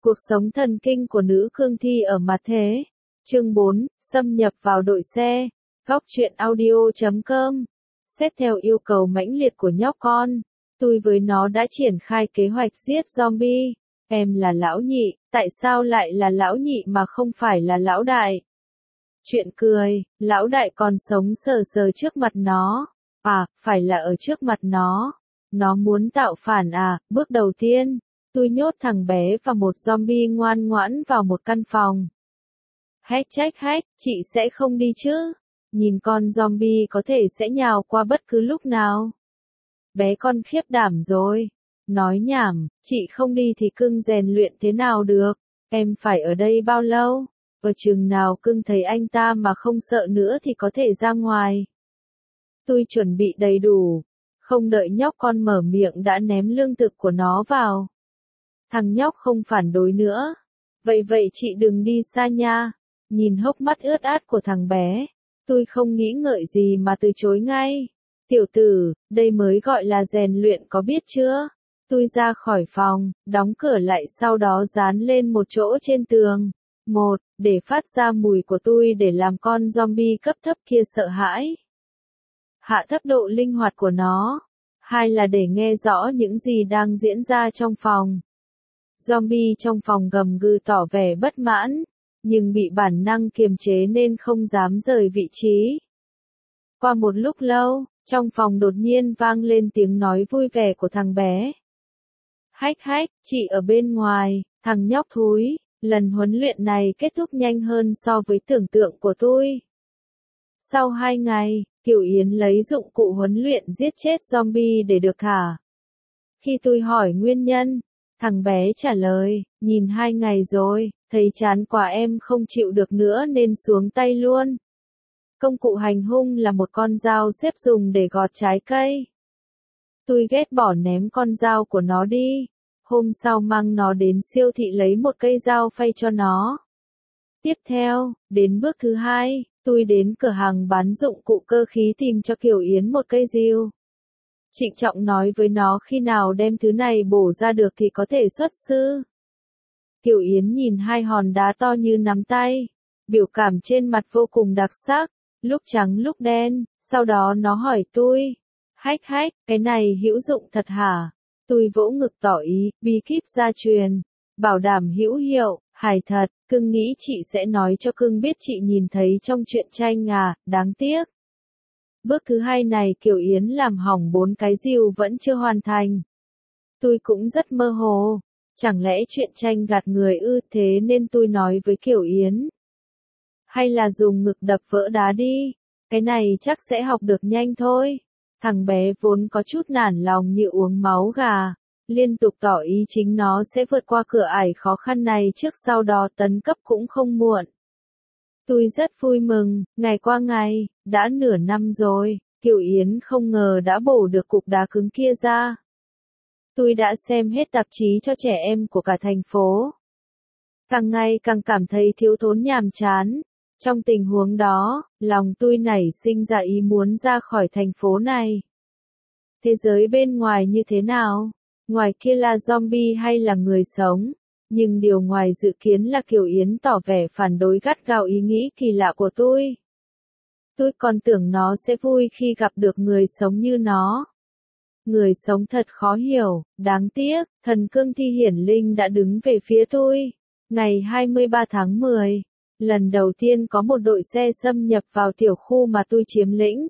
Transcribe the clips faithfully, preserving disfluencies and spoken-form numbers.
Cuộc sống thần kinh của nữ cương thi ở mặt thế. Chương bốn, xâm nhập vào đội xe. Góc truyện audio chấm com. Xét theo yêu cầu mãnh liệt của nhóc con, tôi với nó đã triển khai kế hoạch giết zombie. Em là lão nhị, tại sao lại là lão nhị mà không phải là lão đại? Chuyện cười, lão đại còn sống sờ sờ trước mặt nó. À, phải là ở trước mặt nó. Nó muốn tạo phản à, bước đầu tiên. Tôi nhốt thằng bé và một zombie ngoan ngoãn vào một căn phòng. Hét trách hét, chị sẽ không đi chứ? Nhìn con zombie có thể sẽ nhào qua bất cứ lúc nào. Bé con khiếp đảm rồi. Nói nhảm, chị không đi thì cưng rèn luyện thế nào được? Em phải ở đây bao lâu? Ở chừng nào cưng thấy anh ta mà không sợ nữa thì có thể ra ngoài. Tôi chuẩn bị đầy đủ. Không đợi nhóc con mở miệng đã ném lương thực của nó vào. Thằng nhóc không phản đối nữa. Vậy vậy chị đừng đi xa nha. Nhìn hốc mắt ướt át của thằng bé, tôi không nghĩ ngợi gì mà từ chối ngay. Tiểu tử, đây mới gọi là rèn luyện có biết chưa? Tôi ra khỏi phòng, đóng cửa lại sau đó dán lên một chỗ trên tường. Một, để phát ra mùi của tôi để làm con zombie cấp thấp kia sợ hãi. Hạ thấp độ linh hoạt của nó. Hai là để nghe rõ những gì đang diễn ra trong phòng. Zombie trong phòng gầm gừ tỏ vẻ bất mãn, nhưng bị bản năng kiềm chế nên không dám rời vị trí. Qua một lúc lâu, trong phòng đột nhiên vang lên tiếng nói vui vẻ của thằng bé. Hách hách, chị ở bên ngoài, thằng nhóc thúi, lần huấn luyện này kết thúc nhanh hơn so với tưởng tượng của tôi. Sau hai ngày, Kiều Yến lấy dụng cụ huấn luyện giết chết zombie để được thả. Khi tôi hỏi nguyên nhân, thằng bé trả lời, nhìn hai ngày rồi, thấy chán quá em không chịu được nữa nên xuống tay luôn. Công cụ hành hung là một con dao xếp dùng để gọt trái cây. Tôi ghét bỏ ném con dao của nó đi. Hôm sau mang nó đến siêu thị lấy một cây dao phay cho nó. Tiếp theo, đến bước thứ hai, tôi đến cửa hàng bán dụng cụ cơ khí tìm cho Kiều Yến một cây rìu. Trịnh trọng nói với nó khi nào đem thứ này bổ ra được thì có thể xuất sư. Kiều Yến nhìn hai hòn đá to như nắm tay, biểu cảm trên mặt vô cùng đặc sắc, lúc trắng lúc đen, sau đó nó hỏi tôi, hách hách, cái này hữu dụng thật hả? Tôi vỗ ngực tỏ ý, bí kíp gia truyền, bảo đảm hữu hiệu, hài thật, cưng nghĩ chị sẽ nói cho cưng biết chị nhìn thấy trong truyện tranh à, đáng tiếc. Bước thứ hai này Kiều Yến làm hỏng bốn cái rìu vẫn chưa hoàn thành. Tôi cũng rất mơ hồ, chẳng lẽ truyện tranh gạt người ư, thế nên tôi nói với Kiều Yến. Hay là dùng ngực đập vỡ đá đi, cái này chắc sẽ học được nhanh thôi. Thằng bé vốn có chút nản lòng như uống máu gà, liên tục tỏ ý chính nó sẽ vượt qua cửa ải khó khăn này trước sau đó tấn cấp cũng không muộn. Tôi rất vui mừng, ngày qua ngày, đã nửa năm rồi, Kiều Yến không ngờ đã bổ được cục đá cứng kia ra. Tôi đã xem hết tạp chí cho trẻ em của cả thành phố. Càng ngày càng cảm thấy thiếu thốn nhàm chán. Trong tình huống đó, lòng tôi nảy sinh ra ý muốn ra khỏi thành phố này. Thế giới bên ngoài như thế nào? Ngoài kia là zombie hay là người sống? Nhưng điều ngoài dự kiến là Kiều Yến tỏ vẻ phản đối gắt gao ý nghĩ kỳ lạ của tôi. Tôi còn tưởng nó sẽ vui khi gặp được người sống như nó. Người sống thật khó hiểu, đáng tiếc, thần cương thi hiển linh đã đứng về phía tôi. Ngày hai mươi ba tháng mười, lần đầu tiên có một đội xe xâm nhập vào tiểu khu mà tôi chiếm lĩnh.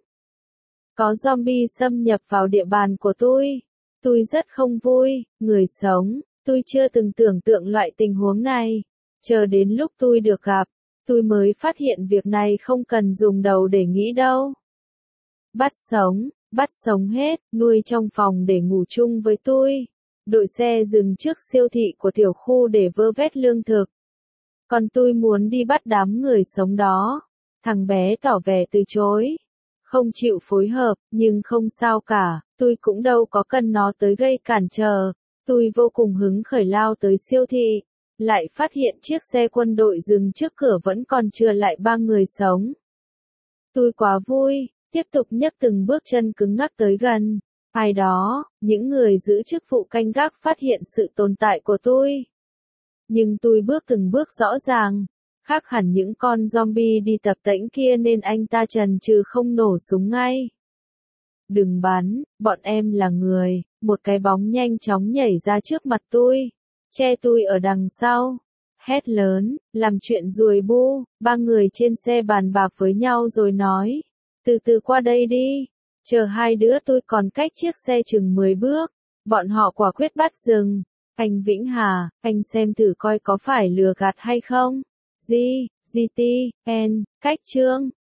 Có zombie xâm nhập vào địa bàn của tôi. Tôi rất không vui, người sống, tôi chưa từng tưởng tượng loại tình huống này. Chờ đến lúc tôi được gặp, tôi mới phát hiện việc này không cần dùng đầu để nghĩ đâu. Bắt sống, bắt sống hết, nuôi trong phòng để ngủ chung với tôi. Đội xe dừng trước siêu thị của tiểu khu để vơ vét lương thực. Còn tôi muốn đi bắt đám người sống đó. Thằng bé tỏ vẻ từ chối. Không chịu phối hợp, nhưng không sao cả, tôi cũng đâu có cần nó tới gây cản trở. Tôi vô cùng hứng khởi lao tới siêu thị. Lại phát hiện chiếc xe quân đội dừng trước cửa vẫn còn chừa lại ba người sống. Tôi quá vui, tiếp tục nhấc từng bước chân cứng ngắc tới gần. Ai đó, những người giữ chức vụ canh gác phát hiện sự tồn tại của tôi. nhưng tôi bước từng bước rõ ràng. Khác hẳn những con zombie đi tập tễnh kia nên anh ta chần chừ không nổ súng ngay. Đừng bắn, bọn em là người, một cái bóng nhanh chóng nhảy ra trước mặt tôi, che tôi ở đằng sau. Hét lớn, làm chuyện ruồi bu, ba người trên xe bàn bạc với nhau rồi nói. Từ từ qua đây đi, chờ hai đứa tôi còn cách chiếc xe chừng mười bước. Bọn họ quả quyết bắt dừng. Anh Vĩnh Hà, anh xem thử coi có phải lừa gạt hay không. G, G T, N, cách chương.